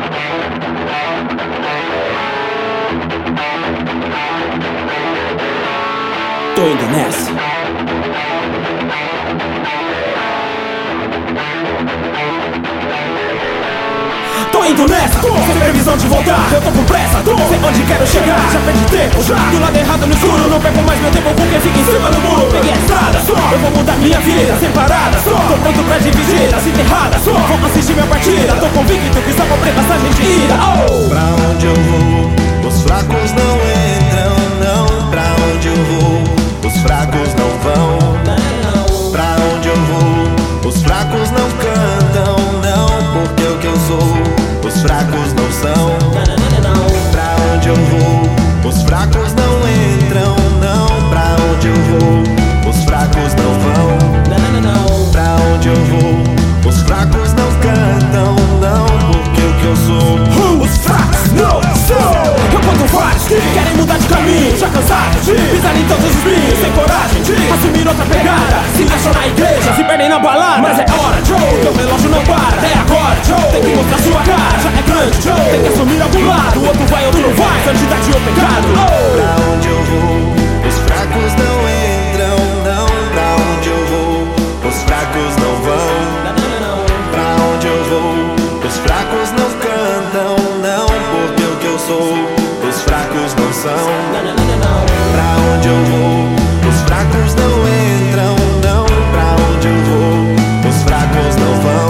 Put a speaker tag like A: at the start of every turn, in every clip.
A: Tô indo nessa. Tô indo nessa, sem previsão de voltar. Eu tô com pressa, sei onde quero chegar. Já perdi tempo, já do lado errado no escuro. Não perco mais meu tempo com quem fica em cima do muro. Peguei a estrada, eu vou mudar minha vida sem parada. Tô pronto pra dividir as enterradas. Vou assistir minha partida, tô convicto que só comprei passagem de ida.
B: Pra onde eu vou, os fracos não entram, não. Pra onde eu vou, os fracos não vão. Pra onde eu vou, os fracos não cantam, não. Porque o que eu sou, os fracos não são. Pra onde eu vou, os fracos não entram, não. Pra onde eu vou, os fracos não vão. Pra onde eu vou, os fracos não cantam, não. Porque o que eu sou,
A: os fracos não são. Eu conto vários que querem mudar de caminho, já cansados de pisar em todos os vinhos, sem coragem de assumir outra pegada. Se acham na igreja, se perdem na balada. Mas é hora, Joe, teu relógio não para. É agora, Joe, tem que mostrar sua cara. Já é grande, Joe, tem que assumir algum lado. O outro vai, outro não vai, santidade ou pecado.
B: Pra onde eu vou, os fracos não entram, não. Pra onde eu vou, os fracos não vão. Pra onde eu vou, os fracos não cantam, não. Porque o que eu sou, os fracos não são. Pra onde eu vou, os fracos não entram, não. Pra onde eu vou, os fracos não vão.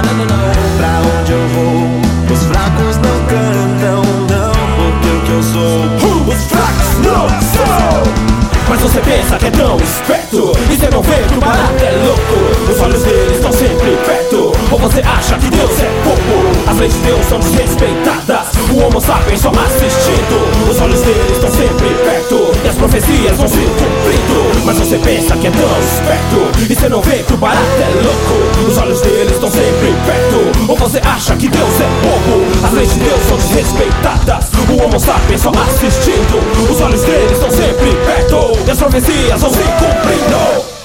B: Pra onde eu vou, os fracos não cantam, não. Porque o que eu sou,
A: os fracos não são. Mas você pensa que é tão esperto e você não vê que o barato é louco. Os olhos deles estão sempre perto. Ou você acha que Deus é pouco? As leis de Deus são desrespeitadas, o homo sapiens só assistindo. Os olhos deles estão sempre perto e as profecias vão se cumprindo. Mas você pensa que é tão esperto e você não vê que o barato é louco. Os olhos deles estão sempre perto. Ou você acha que Deus é bobo? As leis de Deus são desrespeitadas, o homo sapiens só assistindo. Os olhos deles estão sempre perto e as profecias vão se cumprindo.